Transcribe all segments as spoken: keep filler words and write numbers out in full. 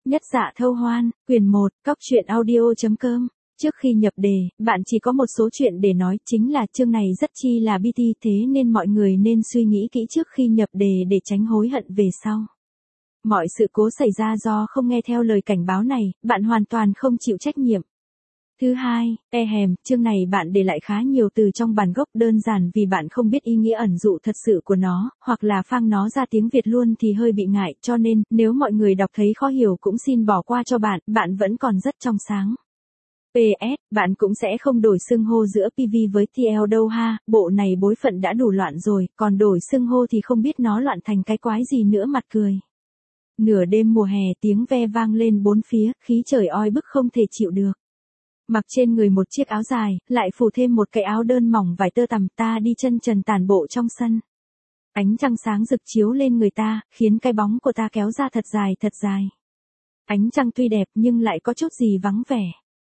Nhất Dạ Thâu Hoan, quyển một, cóc truyện audio.com. Trước khi nhập đề, bạn chỉ có một số chuyện để nói, chính là chương này rất chi là bi ti, thế nên mọi người nên suy nghĩ kỹ trước khi nhập đề để tránh hối hận về sau. Mọi sự cố xảy ra do không nghe theo lời cảnh báo này, bạn hoàn toàn không chịu trách nhiệm. Thứ hai, e hèm, chương này bạn để lại khá nhiều từ trong bản gốc đơn giản vì bạn không biết ý nghĩa ẩn dụ thật sự của nó, hoặc là phang nó ra tiếng Việt luôn thì hơi bị ngại, cho nên, nếu mọi người đọc thấy khó hiểu cũng xin bỏ qua cho bạn, bạn vẫn còn rất trong sáng. pê ét, bạn cũng sẽ không đổi xưng hô giữa pê vê với tê lờ đâu ha, bộ này bối phận đã đủ loạn rồi, còn đổi xưng hô thì không biết nó loạn thành cái quái gì nữa mặt cười. Nửa đêm mùa hè tiếng ve vang lên bốn phía, khí trời oi bức không thể chịu được. Mặc trên người một chiếc áo dài, lại phủ thêm một cái áo đơn mỏng vải tơ tằm, ta đi chân trần tản bộ trong sân. Ánh trăng sáng rực chiếu lên người ta, khiến cái bóng của ta kéo ra thật dài thật dài. Ánh trăng tuy đẹp nhưng lại có chút gì vắng vẻ.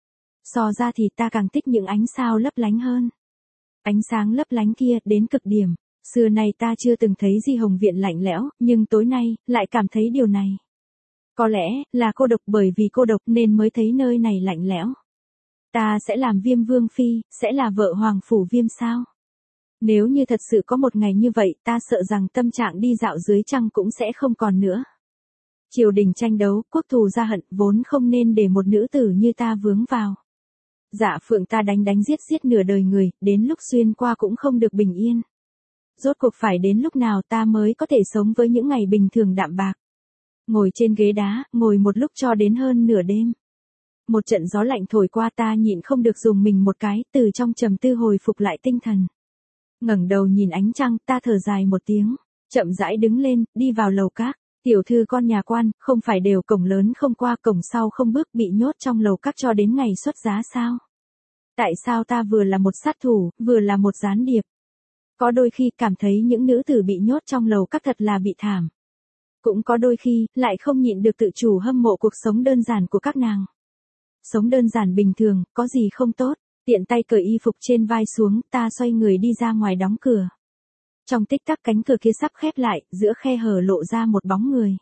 So ra thì ta càng thích những ánh sao lấp lánh hơn. Ánh sáng lấp lánh kia đến cực điểm. Xưa nay ta chưa từng thấy Di Hồng Viện lạnh lẽo, nhưng tối nay, lại cảm thấy điều này. Có lẽ, là cô độc, bởi vì cô độc nên mới thấy nơi này lạnh lẽo. Ta sẽ làm Viêm Vương Phi, sẽ là vợ Hoàng Phủ Viêm sao? Nếu như thật sự có một ngày như vậy, ta sợ rằng tâm trạng đi dạo dưới trăng cũng sẽ không còn nữa. Triều đình tranh đấu, quốc thù gia hận, vốn không nên để một nữ tử như ta vướng vào. Dạ Phượng ta đánh đánh giết giết nửa đời người, đến lúc xuyên qua cũng không được bình yên. Rốt cuộc phải đến lúc nào ta mới có thể sống với những ngày bình thường đạm bạc. Ngồi trên ghế đá, ngồi một lúc cho đến hơn nửa đêm. Một trận gió lạnh thổi qua, ta nhịn không được dùng mình một cái, từ trong trầm tư hồi phục lại tinh thần. Ngẩng đầu nhìn ánh trăng, ta thở dài một tiếng, chậm rãi đứng lên, đi vào lầu các. Tiểu thư con nhà quan, không phải đều cổng lớn không qua cổng sau không bước, bị nhốt trong lầu các cho đến ngày xuất giá sao? Tại sao ta vừa là một sát thủ, vừa là một gián điệp? Có đôi khi cảm thấy những nữ tử bị nhốt trong lầu các thật là bị thảm. Cũng có đôi khi, lại không nhịn được tự chủ hâm mộ cuộc sống đơn giản của các nàng. Sống đơn giản bình thường, có gì không tốt, tiện tay cởi y phục trên vai xuống, ta xoay người đi ra ngoài đóng cửa. Trong tích tắc cánh cửa kia sắp khép lại, giữa khe hở lộ ra một bóng người.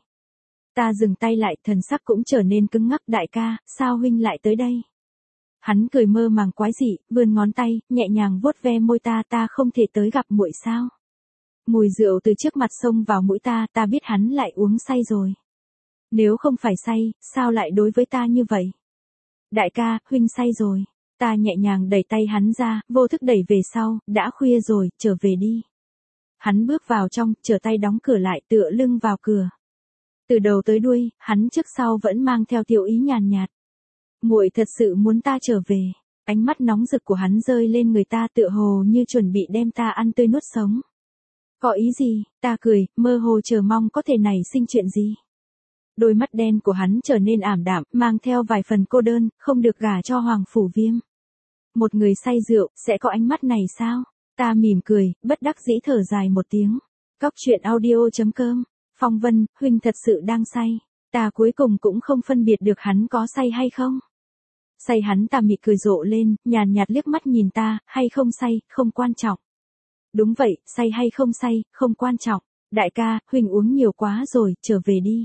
Ta dừng tay lại, thần sắc cũng trở nên cứng ngắc. Đại ca, sao huynh lại tới đây? Hắn cười mơ màng quái dị, vươn ngón tay, nhẹ nhàng vuốt ve môi ta. Ta không thể tới gặp muội sao? Mùi rượu từ trước mặt xông vào mũi ta, ta biết hắn lại uống say rồi. Nếu không phải say, sao lại đối với ta như vậy? Đại ca, huynh say rồi. Ta nhẹ nhàng đẩy tay hắn ra, vô thức đẩy về sau, đã khuya rồi, trở về đi. Hắn bước vào trong, trở tay đóng cửa lại, tựa lưng vào cửa. Từ đầu tới đuôi, hắn trước sau vẫn mang theo tiểu ý nhàn nhạt. Muội thật sự muốn ta trở về. Ánh mắt nóng rực của hắn rơi lên người ta, tựa hồ như chuẩn bị đem ta ăn tươi nuốt sống. Có ý gì? Ta cười, mơ hồ chờ mong có thể nảy sinh chuyện gì. Đôi mắt đen của hắn trở nên ảm đạm, mang theo vài phần cô đơn, không được gả cho Hoàng Phủ Viêm. Một người say rượu, sẽ có ánh mắt này sao? Ta mỉm cười, bất đắc dĩ thở dài một tiếng. Cóc truyện audio.com. Phong Vân, huynh thật sự đang say. Ta cuối cùng cũng không phân biệt được hắn có say hay không. Say hắn ta mị cười rộ lên, nhàn nhạt liếc mắt nhìn ta, hay không say, không quan trọng. Đúng vậy, say hay không say, không quan trọng. Đại ca, huynh uống nhiều quá rồi, trở về đi.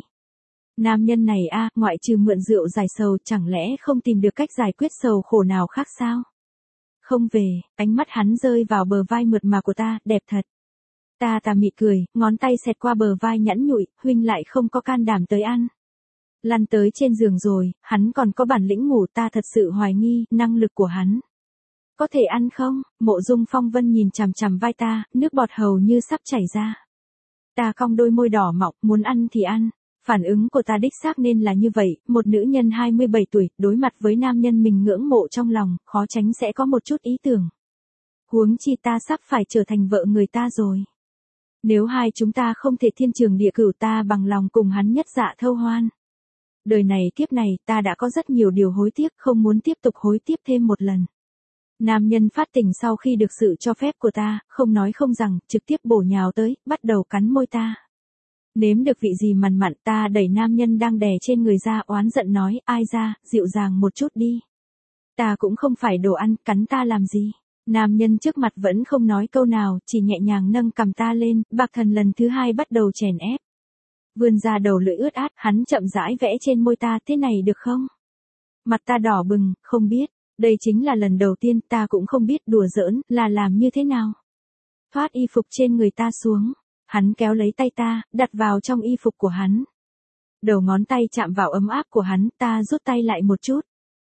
Nam nhân này a, ngoại trừ mượn rượu giải sầu, chẳng lẽ không tìm được cách giải quyết sầu khổ nào khác sao? Không về, ánh mắt hắn rơi vào bờ vai mượt mà của ta, đẹp thật. Ta ta mị cười, ngón tay xẹt qua bờ vai nhẵn nhụi, huynh lại không có can đảm tới ăn. Lăn tới trên giường rồi, hắn còn có bản lĩnh ngủ, ta thật sự hoài nghi, năng lực của hắn. Có thể ăn không? Mộ Dung Phong Vân nhìn chằm chằm vai ta, nước bọt hầu như sắp chảy ra. Ta cong đôi môi đỏ mọng, muốn ăn thì ăn. Phản ứng của ta đích xác nên là như vậy, một nữ nhân hai mươi bảy tuổi, đối mặt với nam nhân mình ngưỡng mộ trong lòng, khó tránh sẽ có một chút ý tưởng. Huống chi ta sắp phải trở thành vợ người ta rồi. Nếu hai chúng ta không thể thiên trường địa cửu, ta bằng lòng cùng hắn nhất dạ thâu hoan. Đời này kiếp này, ta đã có rất nhiều điều hối tiếc, không muốn tiếp tục hối tiếc thêm một lần. Nam nhân phát tình sau khi được sự cho phép của ta, không nói không rằng, trực tiếp bổ nhào tới, bắt đầu cắn môi ta. Nếm được vị gì mặn mặn, ta đẩy nam nhân đang đè trên người ra, oán giận nói, ai ra, dịu dàng một chút đi. Ta cũng không phải đồ ăn, cắn ta làm gì. Nam nhân trước mặt vẫn không nói câu nào, chỉ nhẹ nhàng nâng cằm ta lên, bạc thần lần thứ hai bắt đầu chèn ép. Vươn ra đầu lưỡi ướt át, hắn chậm rãi vẽ trên môi ta, thế này được không? Mặt ta đỏ bừng, không biết, đây chính là lần đầu tiên, ta cũng không biết đùa giỡn, là làm như thế nào. Thoát y phục trên người ta xuống, hắn kéo lấy tay ta, đặt vào trong y phục của hắn. Đầu ngón tay chạm vào ấm áp của hắn, ta rút tay lại một chút.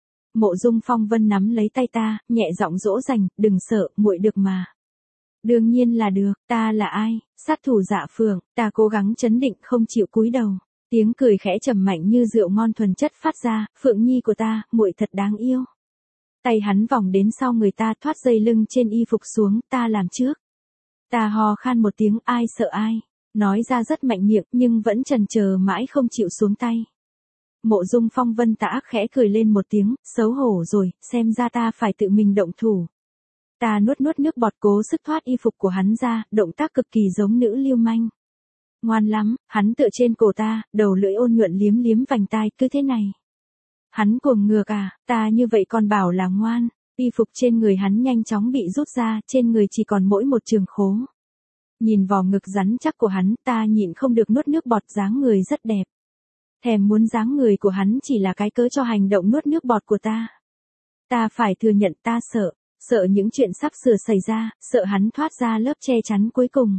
Mộ Dung Phong Vân nắm lấy tay ta, nhẹ giọng dỗ dành, đừng sợ, muội được mà. Đương nhiên là được, ta là ai, sát thủ Dạ Phượng, ta cố gắng trấn định không chịu cúi đầu. Tiếng cười khẽ trầm mạnh như rượu ngon thuần chất phát ra, Phượng Nhi của ta, muội thật đáng yêu. Tay hắn vòng đến sau người ta thoát dây lưng trên y phục xuống, ta làm trước. Ta hò khan một tiếng, ai sợ ai, nói ra rất mạnh miệng nhưng vẫn chần chờ mãi không chịu xuống tay. Mộ Dung Phong Vân tà ác khẽ cười lên một tiếng, xấu hổ rồi, xem ra ta phải tự mình động thủ. Ta nuốt nuốt nước bọt cố sức thoát y phục của hắn ra, động tác cực kỳ giống nữ lưu manh. Ngoan lắm, hắn tựa trên cổ ta, đầu lưỡi ôn nhuận liếm liếm vành tai, cứ thế này. Hắn cuồng ngược à, ta như vậy còn bảo là ngoan. Y phục trên người hắn nhanh chóng bị rút ra, trên người chỉ còn mỗi một trường khố. Nhìn vỏ ngực rắn chắc của hắn, ta nhịn không được nuốt nước bọt, dáng người rất đẹp. Thèm muốn dáng người của hắn chỉ là cái cớ cho hành động nuốt nước bọt của ta. Ta phải thừa nhận ta sợ, sợ những chuyện sắp sửa xảy ra, sợ hắn thoát ra lớp che chắn cuối cùng.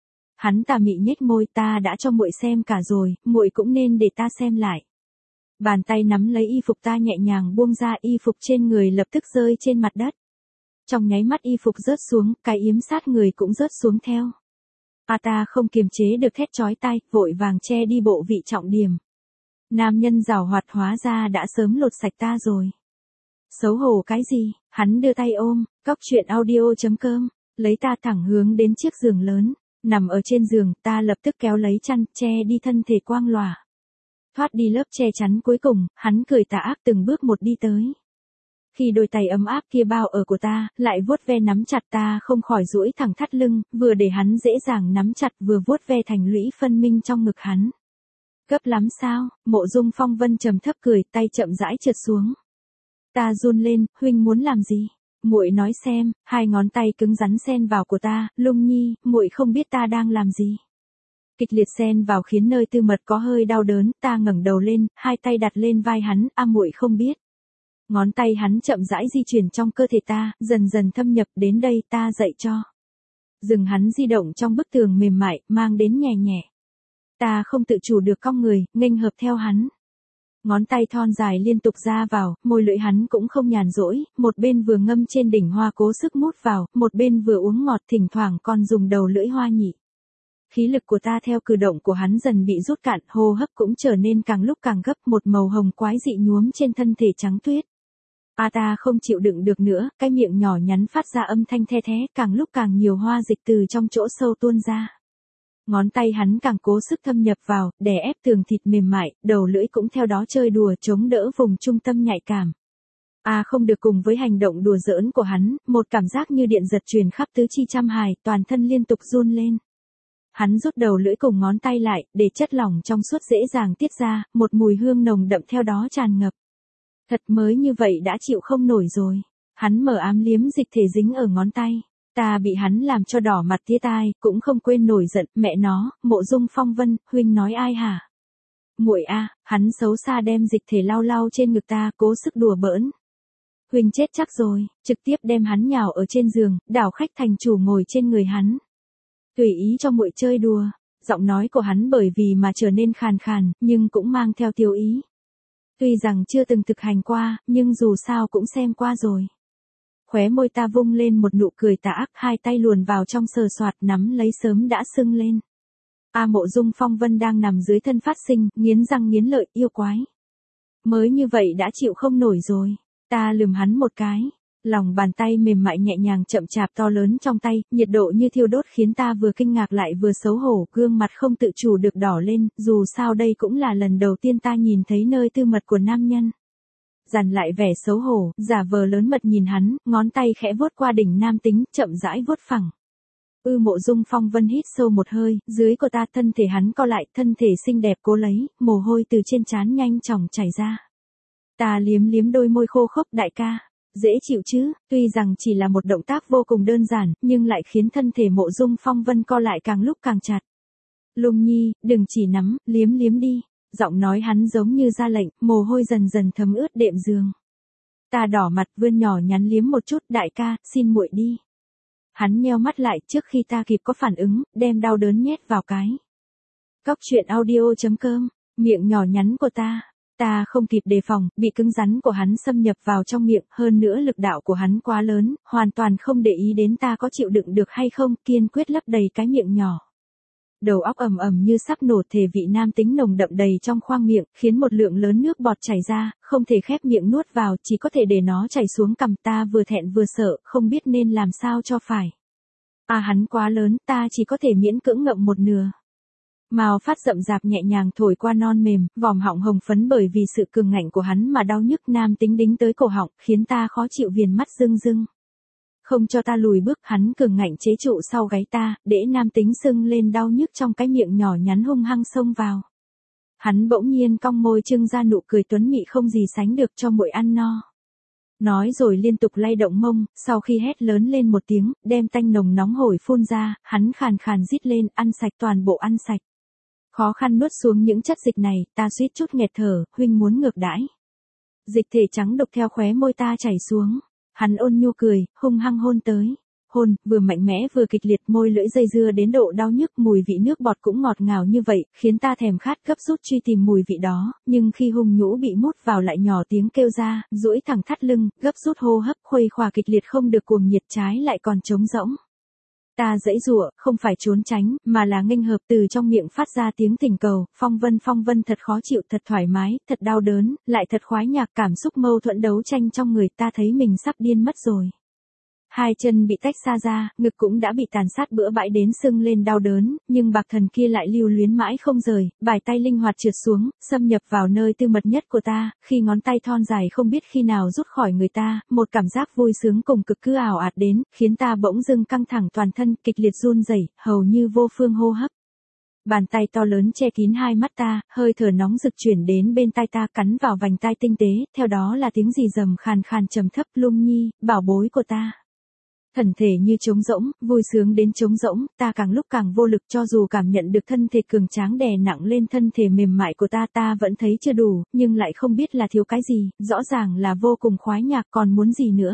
Hắn tà mị nhếch môi, ta đã cho muội xem cả rồi, muội cũng nên để ta xem lại. Bàn tay nắm lấy y phục ta nhẹ nhàng buông ra, y phục trên người lập tức rơi trên mặt đất. Trong nháy mắt y phục rớt xuống, cái yếm sát người cũng rớt xuống theo. À ta không kiềm chế được thét chói tai, vội vàng che đi bộ vị trọng điểm. Nam nhân giàu hoạt hóa ra đã sớm lột sạch ta rồi. Xấu hổ cái gì, hắn đưa tay ôm, cóc truyện audio chấm com, lấy ta thẳng hướng đến chiếc giường lớn. Nằm ở trên giường, ta lập tức kéo lấy chăn, che đi thân thể quang lòa. Thoát đi lớp che chắn cuối cùng, hắn cười tà ác từng bước một đi tới. Khi đôi tay ấm áp kia bao ở của ta, lại vuốt ve nắm chặt, ta không khỏi duỗi thẳng thắt lưng, vừa để hắn dễ dàng nắm chặt vừa vuốt ve thành lũy phân minh trong ngực hắn. Gấp lắm sao? Mộ Dung Phong Vân trầm thấp cười, tay chậm rãi trượt xuống. Ta run lên, huynh muốn làm gì? Muội nói xem, hai ngón tay cứng rắn xen vào của ta, Lung Nhi, muội không biết ta đang làm gì. Kịch liệt xen vào khiến nơi tư mật có hơi đau đớn, ta ngẩng đầu lên, hai tay đặt lên vai hắn, a muội không biết. Ngón tay hắn chậm rãi di chuyển trong cơ thể ta, dần dần thâm nhập, đến đây ta dạy cho. Dừng hắn di động trong bức tường mềm mại, mang đến nhẹ nhẹ. Ta không tự chủ được cong người, nghênh hợp theo hắn. Ngón tay thon dài liên tục ra vào, môi lưỡi hắn cũng không nhàn rỗi, một bên vừa ngâm trên đỉnh hoa cố sức mút vào, một bên vừa uống ngọt, thỉnh thoảng còn dùng đầu lưỡi hoa nhị. Khí lực của ta theo cử động của hắn dần bị rút cạn, hô hấp cũng trở nên càng lúc càng gấp, một màu hồng quái dị nhuốm trên thân thể trắng tuyết. A ta không chịu đựng được nữa, cái miệng nhỏ nhắn phát ra âm thanh the thé, càng lúc càng nhiều hoa dịch từ trong chỗ sâu tuôn ra. Ngón tay hắn càng cố sức thâm nhập vào, đè ép tường thịt mềm mại, đầu lưỡi cũng theo đó chơi đùa chống đỡ vùng trung tâm nhạy cảm. A không được cùng với hành động đùa giỡn của hắn, một cảm giác như điện giật truyền khắp tứ chi trăm hài, toàn thân liên tục run lên. Hắn rút đầu lưỡi cùng ngón tay lại, để chất lỏng trong suốt dễ dàng tiết ra, một mùi hương nồng đậm theo đó tràn ngập. Thật mới như vậy đã chịu không nổi rồi. Hắn mở ám liếm dịch thể dính ở ngón tay. Ta bị hắn làm cho đỏ mặt tía tai, cũng không quên nổi giận, mẹ nó, Mộ Dung Phong Vân, huynh nói ai hả? Muội a, hắn xấu xa đem dịch thể lau lau trên ngực ta, cố sức đùa bỡn. Huynh chết chắc rồi, trực tiếp đem hắn nhào ở trên giường, đảo khách thành chủ ngồi trên người hắn. Tùy ý cho muội chơi đùa, giọng nói của hắn bởi vì mà trở nên khàn khàn, nhưng cũng mang theo tiêu ý. Tuy rằng chưa từng thực hành qua, nhưng dù sao cũng xem qua rồi. Khóe môi ta vung lên một nụ cười tà ác, hai tay luồn vào trong sờ soạt nắm lấy sớm đã sưng lên. A Mộ Dung Phong Vân đang nằm dưới thân phát sinh, nghiến răng nghiến lợi, yêu quái. Mới như vậy đã chịu không nổi rồi. Ta lườm hắn một cái. Lòng bàn tay mềm mại nhẹ nhàng chậm chạp to lớn trong tay, nhiệt độ như thiêu đốt khiến ta vừa kinh ngạc lại vừa xấu hổ, gương mặt không tự chủ được đỏ lên, dù sao đây cũng là lần đầu tiên ta nhìn thấy nơi tư mật của nam nhân. Dằn lại vẻ xấu hổ, giả vờ lớn mật nhìn hắn, ngón tay khẽ vuốt qua đỉnh nam tính, chậm rãi vuốt phẳng. Ư Mộ Dung Phong Vân hít sâu một hơi, dưới của ta thân thể hắn co lại, thân thể xinh đẹp cố lấy, mồ hôi từ trên trán nhanh chóng chảy ra. Ta liếm liếm đôi môi khô khốc, đại ca. Dễ chịu chứ, tuy rằng chỉ là một động tác vô cùng đơn giản, nhưng lại khiến thân thể Mộ Dung Phong Vân co lại càng lúc càng chặt. Lung Nhi, đừng chỉ nắm, liếm liếm đi. Giọng nói hắn giống như ra lệnh, mồ hôi dần dần thấm ướt đệm giường. Ta đỏ mặt vươn nhỏ nhắn liếm một chút, đại ca, xin muội đi. Hắn nheo mắt lại trước khi ta kịp có phản ứng, đem đau đớn nhét vào cái. Cóc truyện audio chấm com, miệng nhỏ nhắn của ta. Ta không kịp đề phòng, bị cứng rắn của hắn xâm nhập vào trong miệng, hơn nữa lực đạo của hắn quá lớn, hoàn toàn không để ý đến ta có chịu đựng được hay không, kiên quyết lấp đầy cái miệng nhỏ. Đầu óc ầm ầm như sắp nổ, thể vị nam tính nồng đậm đầy trong khoang miệng, khiến một lượng lớn nước bọt chảy ra, không thể khép miệng nuốt vào, chỉ có thể để nó chảy xuống cằm. Ta vừa thẹn vừa sợ, không biết nên làm sao cho phải. À hắn quá lớn, ta chỉ có thể miễn cưỡng ngậm một nửa. Mao phát rậm rạp nhẹ nhàng thổi qua non mềm, vòm họng hồng phấn bởi vì sự cường ngạnh của hắn mà đau nhức, nam tính đính tới cổ họng, khiến ta khó chịu, viền mắt rưng rưng. Không cho ta lùi bước, hắn cường ngạnh chế trụ sau gáy ta, để nam tính sưng lên đau nhức trong cái miệng nhỏ nhắn hung hăng xông vào. Hắn bỗng nhiên cong môi trưng ra nụ cười tuấn mị không gì sánh được, cho muội ăn no. Nói rồi liên tục lay động mông, sau khi hét lớn lên một tiếng, đem tanh nồng nóng hổi phun ra, hắn khàn khàn rít lên, ăn sạch, toàn bộ ăn sạch. Khó khăn nuốt xuống những chất dịch này, ta suýt chút nghẹt thở, huynh muốn ngược đãi. Dịch thể trắng đục theo khóe môi ta chảy xuống. Hắn ôn nhu cười, hung hăng hôn tới. Hôn, vừa mạnh mẽ vừa kịch liệt, môi lưỡi dây dưa đến độ đau nhức, mùi vị nước bọt cũng ngọt ngào như vậy, khiến ta thèm khát gấp rút truy tìm mùi vị đó, nhưng khi hung nhũ bị mút vào lại nhỏ tiếng kêu ra, duỗi thẳng thắt lưng, gấp rút hô hấp, khuây khỏa kịch liệt không được cuồng nhiệt, trái lại còn trống rỗng. Ta giãy giụa, không phải trốn tránh, mà là nghênh hợp, từ trong miệng phát ra tiếng thỉnh cầu, phong vân phong vân, thật khó chịu, thật thoải mái, thật đau đớn, lại thật khoái nhạc, cảm xúc mâu thuẫn đấu tranh trong người, ta thấy mình sắp điên mất rồi. Hai chân bị tách xa ra, ngực cũng đã bị tàn sát bữa bãi đến sưng lên đau đớn, nhưng bạc thần kia lại lưu luyến mãi không rời, bài tay linh hoạt trượt xuống, xâm nhập vào nơi tư mật nhất của ta, khi ngón tay thon dài không biết khi nào rút khỏi người ta, một cảm giác vui sướng cùng cực cứ ảo ạt đến, khiến ta bỗng dưng căng thẳng toàn thân, kịch liệt run rẩy, hầu như vô phương hô hấp. Bàn tay to lớn che kín hai mắt ta, hơi thở nóng rực chuyển đến bên tai ta, cắn vào vành tai tinh tế, theo đó là tiếng rì rầm khàn khàn trầm thấp, Lung Nhi, bảo bối của ta. Thần thể như trống rỗng, vui sướng đến trống rỗng, ta càng lúc càng vô lực, cho dù cảm nhận được thân thể cường tráng đè nặng lên thân thể mềm mại của ta, ta vẫn thấy chưa đủ, nhưng lại không biết là thiếu cái gì, rõ ràng là vô cùng khoái nhạc, còn muốn gì nữa.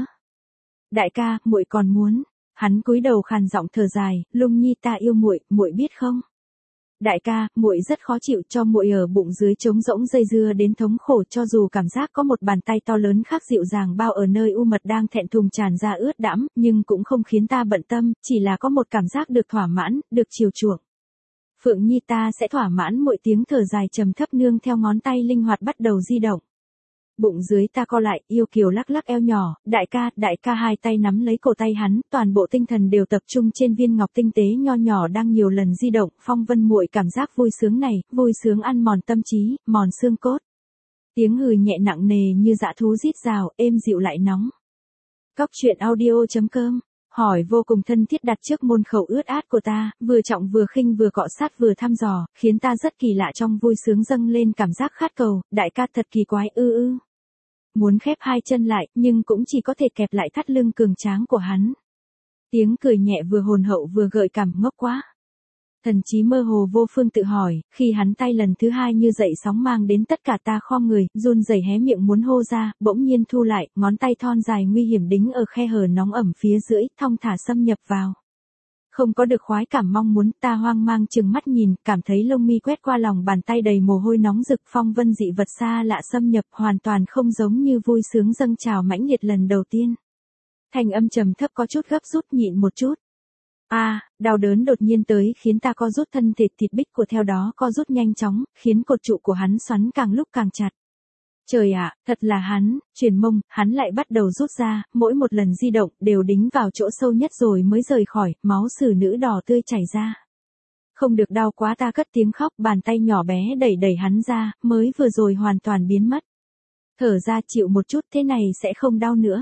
Đại ca, muội còn muốn. Hắn cúi đầu khàn giọng thở dài, Lung Nhi, ta yêu muội, muội biết không? Đại ca, muội rất khó chịu, cho muội ở bụng dưới trống rỗng dây dưa đến thống khổ, cho dù cảm giác có một bàn tay to lớn khác dịu dàng bao ở nơi u mật đang thẹn thùng tràn ra ướt đẫm, nhưng cũng không khiến ta bận tâm, chỉ là có một cảm giác được thỏa mãn, được chiều chuộng. Phượng Nhi, ta sẽ thỏa mãn muội, tiếng thở dài trầm thấp nương theo ngón tay linh hoạt bắt đầu di động. Bụng dưới ta co lại, yêu kiều lắc lắc eo nhỏ, đại ca, đại ca, hai tay nắm lấy cổ tay hắn, toàn bộ tinh thần đều tập trung trên viên ngọc tinh tế nho nhỏ đang nhiều lần di động, phong vân muội cảm giác vui sướng này, vui sướng ăn mòn tâm trí, mòn xương cốt. Tiếng hừ nhẹ nặng nề như dã thú rít rào, êm dịu lại nóng. Cóc truyện audio chấm com, hỏi vô cùng thân thiết đặt trước môn khẩu ướt át của ta, vừa trọng vừa khinh vừa cọ sát vừa thăm dò, khiến ta rất kỳ lạ, trong vui sướng dâng lên cảm giác khát cầu, đại ca thật kỳ quái, ư ư. Muốn khép hai chân lại, nhưng cũng chỉ có thể kẹp lại thắt lưng cường tráng của hắn. Tiếng cười nhẹ vừa hồn hậu vừa gợi cảm, ngốc quá. Thần trí mơ hồ vô phương tự hỏi, khi hắn tay lần thứ hai như dậy sóng mang đến, tất cả ta khom người, run rẩy hé miệng muốn hô ra, bỗng nhiên thu lại, ngón tay thon dài nguy hiểm đính ở khe hở nóng ẩm phía dưới, thong thả xâm nhập vào. Không có được khoái cảm mong muốn, ta hoang mang chừng mắt nhìn, cảm thấy lông mi quét qua lòng bàn tay đầy mồ hôi nóng rực, phong vân dị vật xa lạ xâm nhập, hoàn toàn không giống như vui sướng dâng trào mãnh liệt lần đầu tiên. Thanh âm trầm thấp có chút gấp rút, nhịn một chút. A, à, đau đớn đột nhiên tới khiến ta co rút, thân thể thịt bích của theo đó co rút nhanh chóng, khiến cột trụ của hắn xoắn càng lúc càng chặt. Trời ạ, à, thật là hắn, chuyển mông, hắn lại bắt đầu rút ra, mỗi một lần di động đều đính vào chỗ sâu nhất rồi mới rời khỏi, máu xử nữ đỏ tươi chảy ra. Không được, đau quá, ta cất tiếng khóc, bàn tay nhỏ bé đẩy đẩy hắn ra, mới vừa rồi hoàn toàn biến mất. Thở ra, chịu một chút, thế này sẽ không đau nữa.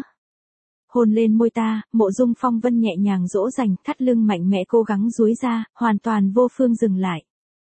Hôn lên môi ta, Mộ Dung Phong Vân nhẹ nhàng dỗ dành, thắt lưng mạnh mẽ cố gắng duỗi ra, hoàn toàn vô phương dừng lại.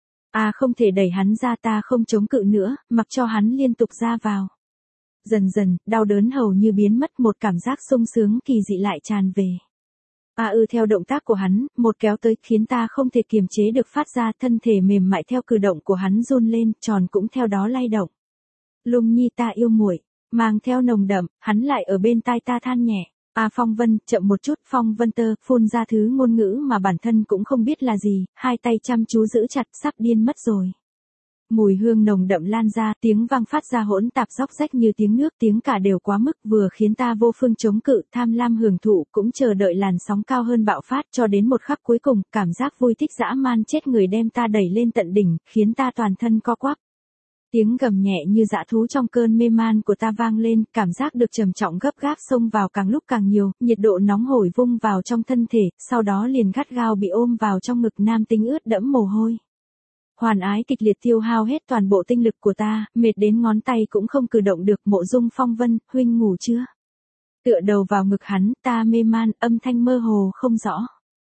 À, không thể đẩy hắn ra, ta không chống cự nữa, mặc cho hắn liên tục ra vào. Dần dần, đau đớn hầu như biến mất, một cảm giác sung sướng kỳ dị lại tràn về. À ư theo động tác của hắn, một kéo tới khiến ta không thể kiềm chế được phát ra, thân thể mềm mại theo cử động của hắn run lên, tròn cũng theo đó lay động. Lung Nhi ta yêu muội, mang theo nồng đậm, hắn lại ở bên tai ta than nhẹ. À Phong Vân, chậm một chút, Phong Vân Tơ, phun ra thứ ngôn ngữ mà bản thân cũng không biết là gì, hai tay chăm chú giữ chặt, sắp điên mất rồi. Mùi hương nồng đậm lan ra, tiếng vang phát ra hỗn tạp róc rách như tiếng nước, tiếng cả đều quá mức, vừa khiến ta vô phương chống cự, tham lam hưởng thụ, cũng chờ đợi làn sóng cao hơn bạo phát, cho đến một khắc cuối cùng, cảm giác vui thích dã man chết người đem ta đẩy lên tận đỉnh, khiến ta toàn thân co quắp. Tiếng gầm nhẹ như dã thú trong cơn mê man của ta vang lên, cảm giác được trầm trọng gấp gáp xông vào càng lúc càng nhiều, nhiệt độ nóng hổi vung vào trong thân thể, sau đó liền gắt gao bị ôm vào trong ngực nam tính ướt đẫm mồ hôi. Hoàn ái kịch liệt tiêu hao hết toàn bộ tinh lực của ta, mệt đến ngón tay cũng không cử động được. Mộ Dung Phong Vân, huynh ngủ chưa? Tựa đầu vào ngực hắn, ta mê man, âm thanh mơ hồ không rõ.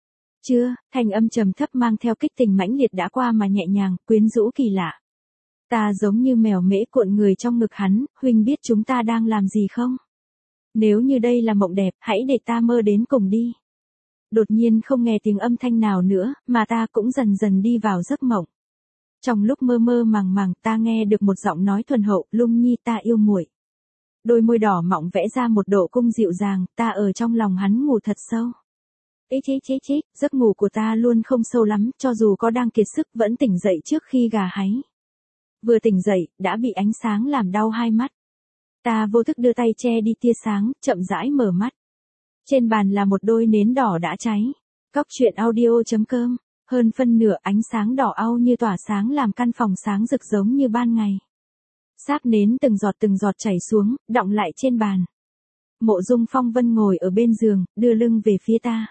Chưa, thanh âm trầm thấp mang theo kích tình mãnh liệt đã qua mà nhẹ nhàng, quyến rũ kỳ lạ. Ta giống như mèo mễ cuộn người trong ngực hắn, huynh biết chúng ta đang làm gì không? Nếu như đây là mộng đẹp, hãy để ta mơ đến cùng đi. Đột nhiên không nghe tiếng âm thanh nào nữa, mà ta cũng dần dần đi vào giấc mộng. Trong lúc mơ mơ màng màng, ta nghe được một giọng nói thuần hậu, Lung Nhi ta yêu muội. Đôi môi đỏ mọng vẽ ra một độ cung dịu dàng, ta ở trong lòng hắn ngủ thật sâu. Ê chế chế chế, giấc ngủ của ta luôn không sâu lắm, cho dù có đang kiệt sức vẫn tỉnh dậy trước khi gà háy. Vừa tỉnh dậy, đã bị ánh sáng làm đau hai mắt. Ta vô thức đưa tay che đi tia sáng, chậm rãi mở mắt. Trên bàn là một đôi nến đỏ đã cháy. Cóc truyện audio chấm com. Hơn phân nửa ánh sáng đỏ au như tỏa sáng làm căn phòng sáng rực giống như ban ngày. Sáp nến từng giọt từng giọt chảy xuống, đọng lại trên bàn. Mộ Dung Phong Vân ngồi ở bên giường, đưa lưng về phía ta.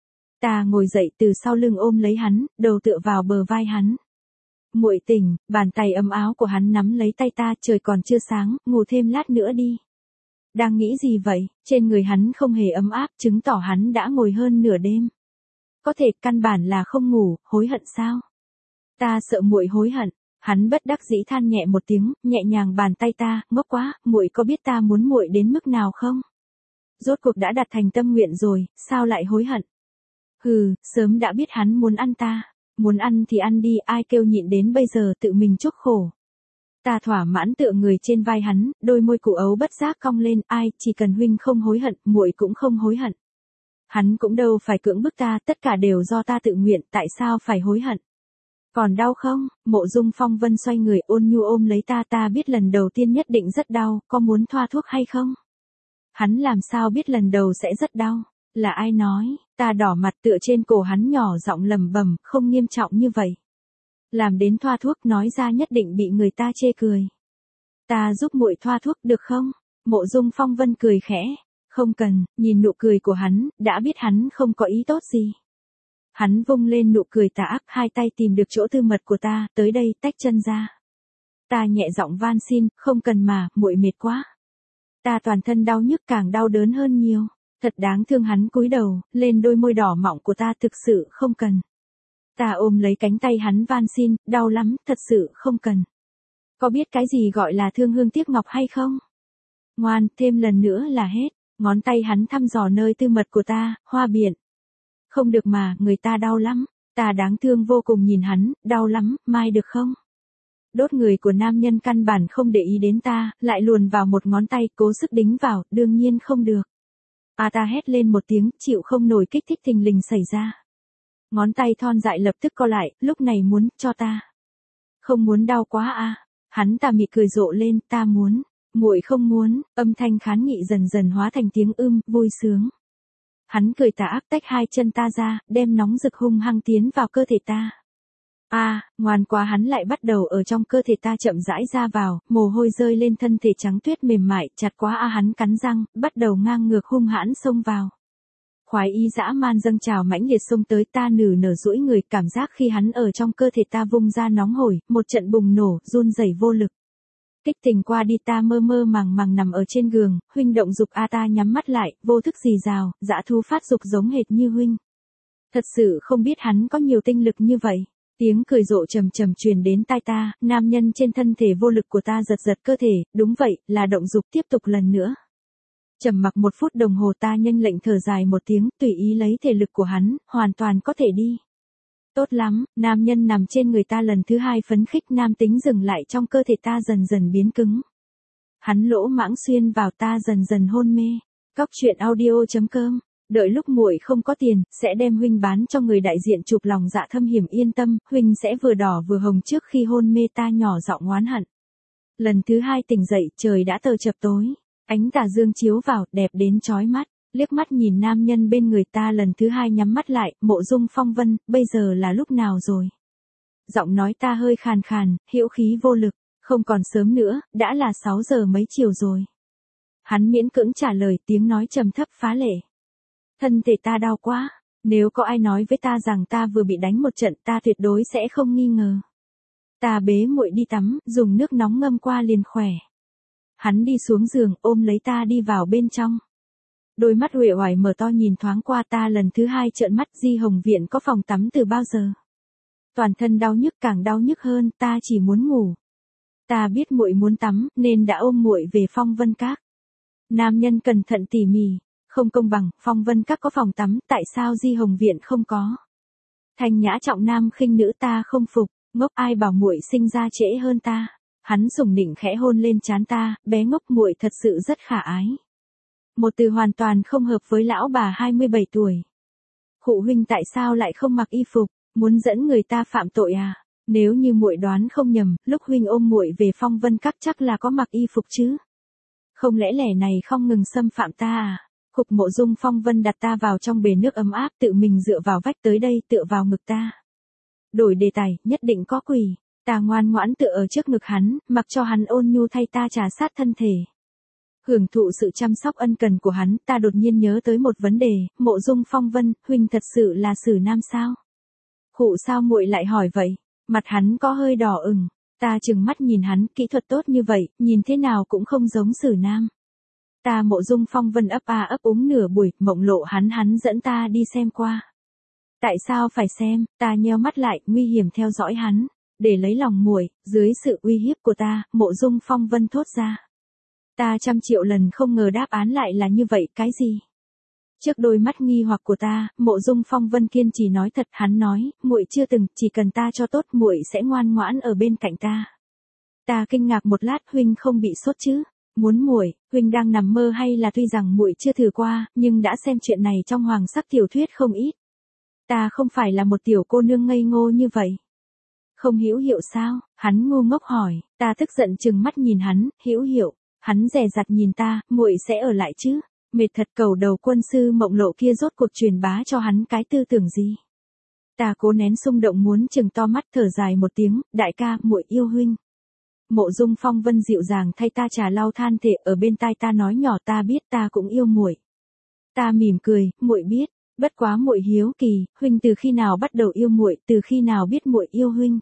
Ta ngồi dậy từ sau lưng ôm lấy hắn, đầu tựa vào bờ vai hắn. Muội tỉnh, bàn tay ấm áo của hắn nắm lấy tay ta, trời còn chưa sáng, ngủ thêm lát nữa đi. Đang nghĩ gì vậy? Trên người hắn không hề ấm áp, chứng tỏ hắn đã ngồi hơn nửa đêm. Có thể căn bản là không ngủ, hối hận sao? Ta sợ muội hối hận. Hắn bất đắc dĩ than nhẹ một tiếng, nhẹ nhàng bàn tay ta, ngốc quá, muội có biết ta muốn muội đến mức nào không? Rốt cuộc đã đặt thành tâm nguyện rồi, sao lại hối hận? Hừ, sớm đã biết hắn muốn ăn ta. Muốn ăn thì ăn đi, ai kêu nhịn đến bây giờ tự mình chuốc khổ. Ta thỏa mãn tựa người trên vai hắn, đôi môi cụ ấu bất giác cong lên, ai, chỉ cần huynh không hối hận, muội cũng không hối hận. Hắn cũng đâu phải cưỡng bức ta, tất cả đều do ta tự nguyện, tại sao phải hối hận? Còn đau không? Mộ Dung Phong Vân xoay người ôn nhu ôm lấy ta, ta biết lần đầu tiên nhất định rất đau, có muốn thoa thuốc hay không? Hắn làm sao biết lần đầu sẽ rất đau? Là ai nói? Ta đỏ mặt tựa trên cổ hắn nhỏ giọng lẩm bẩm, không nghiêm trọng như vậy. Làm đến thoa thuốc nói ra nhất định bị người ta chê cười. Ta giúp muội thoa thuốc được không? Mộ Dung Phong Vân cười khẽ. Không cần, nhìn nụ cười của hắn, đã biết hắn không có ý tốt gì. Hắn vung lên nụ cười tà ác, hai tay tìm được chỗ tư mật của ta, tới đây, tách chân ra. Ta nhẹ giọng van xin, không cần mà, muội mệt quá. Ta toàn thân đau nhức càng đau đớn hơn nhiều. Thật đáng thương hắn cúi đầu, lên đôi môi đỏ mọng của ta, thực sự không cần. Ta ôm lấy cánh tay hắn van xin, đau lắm, thật sự không cần. Có biết cái gì gọi là thương hương tiếc ngọc hay không? Ngoan, thêm lần nữa là hết. Ngón tay hắn thăm dò nơi tư mật của ta, hoa biển. Không được mà, người ta đau lắm. Ta đáng thương vô cùng nhìn hắn, đau lắm, mai được không? Đốt người của nam nhân căn bản không để ý đến ta, lại luồn vào một ngón tay, cố sức đính vào, đương nhiên không được. À ta hét lên một tiếng, chịu không nổi kích thích thình lình xảy ra. Ngón tay thon dại lập tức co lại, lúc này muốn, cho ta. Không muốn đau quá à. Hắn ta mị cười rộ lên, ta muốn. Muội không muốn, âm thanh khán nghị dần dần hóa thành tiếng ưm, vui sướng. Hắn cười tà ác tách hai chân ta ra, đem nóng rực hung hăng tiến vào cơ thể ta. À, ngoan quá, hắn lại bắt đầu ở trong cơ thể ta chậm rãi ra vào, mồ hôi rơi lên thân thể trắng tuyết mềm mại, chặt quá a à, hắn cắn răng, bắt đầu ngang ngược hung hãn xông vào. Khoái ý dã man dâng trào mãnh liệt xông tới, ta nử nở duỗi người, cảm giác khi hắn ở trong cơ thể ta vung ra nóng hổi, một trận bùng nổ, run rẩy vô lực. Kích tình qua đi, ta mơ mơ màng màng nằm ở trên giường, huynh động dục a, ta nhắm mắt lại, vô thức rì rào, dã thú phát dục giống hệt như huynh. Thật sự không biết hắn có nhiều tinh lực như vậy. Tiếng cười rộ trầm trầm truyền đến tai ta, nam nhân trên thân thể vô lực của ta giật giật cơ thể, đúng vậy, là động dục tiếp tục lần nữa. Trầm mặc một phút đồng hồ ta nhanh lệnh thở dài một tiếng, tùy ý lấy thể lực của hắn, hoàn toàn có thể đi. Tốt lắm, nam nhân nằm trên người ta lần thứ hai phấn khích, nam tính dừng lại trong cơ thể ta dần dần biến cứng. Hắn lỗ mãng xuyên vào ta dần dần hôn mê. Cóc truyện audio chấm com. Đợi lúc muội không có tiền, sẽ đem huynh bán cho người đại diện chụp lòng dạ thâm hiểm, yên tâm, huynh sẽ vừa đỏ vừa hồng. Trước khi hôn mê ta nhỏ giọng oán hận. Lần thứ hai tỉnh dậy, trời đã tờ chập tối. Ánh tà dương chiếu vào, đẹp đến chói mắt. Liếc mắt nhìn nam nhân bên người ta lần thứ hai nhắm mắt lại, Mộ Dung Phong Vân, bây giờ là lúc nào rồi? Giọng nói ta hơi khàn khàn, hữu khí vô lực, không còn sớm nữa, đã là sáu giờ mấy chiều rồi. Hắn miễn cưỡng trả lời, tiếng nói trầm thấp phá lệ. Thân thể ta đau quá, nếu có ai nói với ta rằng ta vừa bị đánh một trận, ta tuyệt đối sẽ không nghi ngờ. Ta bế muội đi tắm, dùng nước nóng ngâm qua liền khỏe. Hắn đi xuống giường, ôm lấy ta đi vào bên trong. Đôi mắt uể oải mở to nhìn thoáng qua ta lần thứ hai trợn mắt. Di Hồng Viện có phòng tắm từ bao giờ? Toàn thân đau nhức, càng đau nhức hơn, ta chỉ muốn ngủ. Ta biết muội muốn tắm, nên đã ôm muội về Phong Vân Các. Nam nhân cẩn thận tỉ mỉ, không công bằng, Phong Vân Các có phòng tắm, tại sao Di Hồng Viện không có? Thanh nhã trọng nam khinh nữ, ta không phục, ngốc, ai bảo muội sinh ra trễ hơn ta? Hắn sủng nịnh khẽ hôn lên trán ta, bé ngốc, muội thật sự rất khả ái. Một từ hoàn toàn không hợp với lão bà hai mươi bảy tuổi. Khụ huynh tại sao lại không mặc y phục, muốn dẫn người ta phạm tội à? Nếu như muội đoán không nhầm, lúc huynh ôm muội về Phong Vân Các chắc là có mặc y phục chứ? Không lẽ lẻ này không ngừng xâm phạm ta à? Khục. Mộ Dung Phong Vân đặt ta vào trong bể nước ấm áp, tự mình dựa vào vách tới đây, tựa vào ngực ta. Đổi đề tài, nhất định có quỷ. Ta ngoan ngoãn tựa ở trước ngực hắn, mặc cho hắn ôn nhu thay ta trà sát thân thể. Hưởng thụ sự chăm sóc ân cần của hắn, ta đột nhiên nhớ tới một vấn đề. Mộ Dung Phong Vân, huynh thật sự là xử nam sao? Khụ, sao muội lại hỏi vậy? Mặt hắn có hơi đỏ ửng. Ta trừng mắt nhìn hắn, kỹ thuật tốt như vậy, nhìn thế nào cũng không giống xử nam. Ta Mộ Dung Phong Vân ấp a ấp úng nửa buổi, mộng lộ hắn hắn dẫn ta đi xem qua. Tại sao phải xem? Ta nheo mắt lại, nguy hiểm theo dõi hắn. Để lấy lòng muội, dưới sự uy hiếp của ta, Mộ Dung Phong Vân thốt ra. Ta trăm triệu lần không ngờ đáp án lại là như vậy, cái gì? Trước đôi mắt nghi hoặc của ta, Mộ Dung Phong Vân kiên trì nói thật, hắn nói, muội chưa từng, chỉ cần ta cho tốt, muội sẽ ngoan ngoãn ở bên cạnh ta. Ta kinh ngạc một lát, huynh không bị sốt chứ? Muốn muội, huynh đang nằm mơ hay là? Tuy rằng muội chưa thử qua, nhưng đã xem chuyện này trong hoàng sắc tiểu thuyết không ít. Ta không phải là một tiểu cô nương ngây ngô như vậy. Không hữu hiệu sao? Hắn ngu ngốc hỏi, ta tức giận trừng mắt nhìn hắn, hữu hiệu. Hắn dè dặt nhìn ta, muội sẽ ở lại chứ? Mệt thật. Cầu đầu quân sư mộng lộ kia rốt cuộc truyền bá cho hắn cái tư tưởng gì? Ta cố nén xung động muốn trừng to mắt, thở dài một tiếng, đại ca, muội yêu huynh. Mộ Dung Phong Vân dịu dàng thay ta trà lau than thể, ở bên tai ta nói nhỏ, ta biết ta cũng yêu muội. Ta mỉm cười, muội biết, bất quá muội hiếu kỳ, huynh từ khi nào bắt đầu yêu muội, từ khi nào biết muội yêu huynh?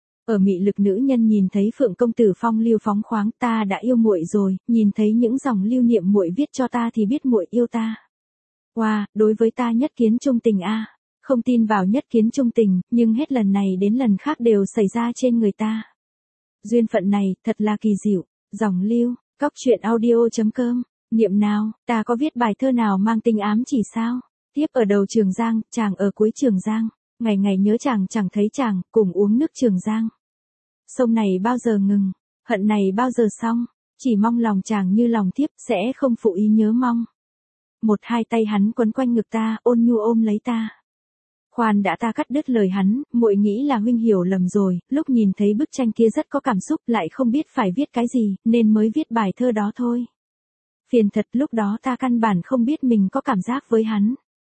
Ở mị lực nữ nhân nhìn thấy Phượng công tử phong lưu phóng khoáng, ta đã yêu muội rồi, nhìn thấy những dòng lưu niệm muội viết cho ta thì biết muội yêu ta. Wow, đối với ta nhất kiến trung tình a. À. Không tin vào nhất kiến trung tình, nhưng hết lần này đến lần khác đều xảy ra trên người ta. Duyên phận này, thật là kỳ diệu. Dòng lưu, cóc truyện audio chấm com. Niệm nào, ta có viết bài thơ nào mang tính ám chỉ sao? Tiếp ở đầu Trường Giang, chàng ở cuối Trường Giang. Ngày ngày nhớ chàng, chẳng thấy chàng, cùng uống nước Trường Giang. Sông này bao giờ ngừng, hận này bao giờ xong, chỉ mong lòng chàng như lòng thiếp, sẽ không phụ ý nhớ mong. Một hai tay hắn quấn quanh ngực ta, ôn nhu ôm lấy ta. Khoan đã, ta cắt đứt lời hắn, muội nghĩ là huynh hiểu lầm rồi, lúc nhìn thấy bức tranh kia rất có cảm xúc, lại không biết phải viết cái gì, nên mới viết bài thơ đó thôi. Phiền thật, lúc đó ta căn bản không biết mình có cảm giác với hắn.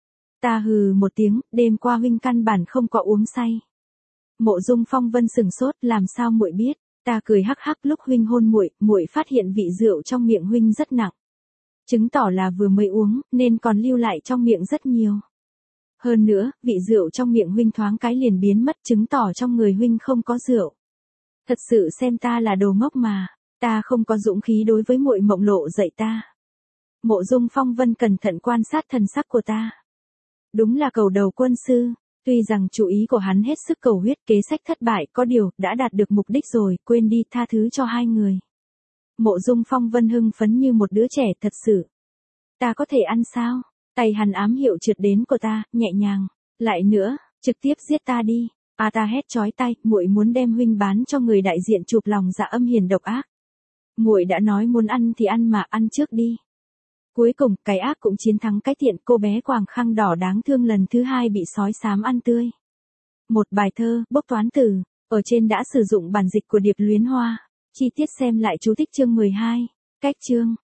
Ta hừ một tiếng, đêm qua huynh căn bản không có uống say. Mộ Dung Phong Vân sừng sốt, làm sao muội biết? Ta cười hắc hắc, lúc huynh hôn muội, muội phát hiện vị rượu trong miệng huynh rất nặng. Chứng tỏ là vừa mới uống, nên còn lưu lại trong miệng rất nhiều. Hơn nữa, vị rượu trong miệng huynh thoáng cái liền biến mất, chứng tỏ trong người huynh không có rượu. Thật sự xem ta là đồ ngốc mà, ta không có dũng khí đối với muội mộng lộ dạy ta. Mộ Dung Phong Vân cẩn thận quan sát thần sắc của ta. Đúng là cầu đầu quân sư. Tuy rằng chú ý của hắn hết sức cầu huyết, kế sách thất bại, có điều, đã đạt được mục đích rồi, quên đi, tha thứ cho hai người. Mộ Dung Phong Vân hưng phấn như một đứa trẻ thật sự. Ta có thể ăn sao? Tay hắn ám hiệu trượt đến của ta, nhẹ nhàng. Lại nữa, trực tiếp giết ta đi. A ta hét chói tai, muội muốn đem huynh bán cho người đại diện chụp lòng dạ âm hiểm độc ác. Muội đã nói muốn ăn thì ăn mà, ăn trước đi. Cuối cùng, cái ác cũng chiến thắng cái thiện, cô bé quàng khăn đỏ đáng thương lần thứ hai bị sói xám ăn tươi. Một bài thơ, bốc toán tử, ở trên đã sử dụng bản dịch của Điệp Luyến Hoa. Chi tiết xem lại chú thích chương mười hai. Cách chương.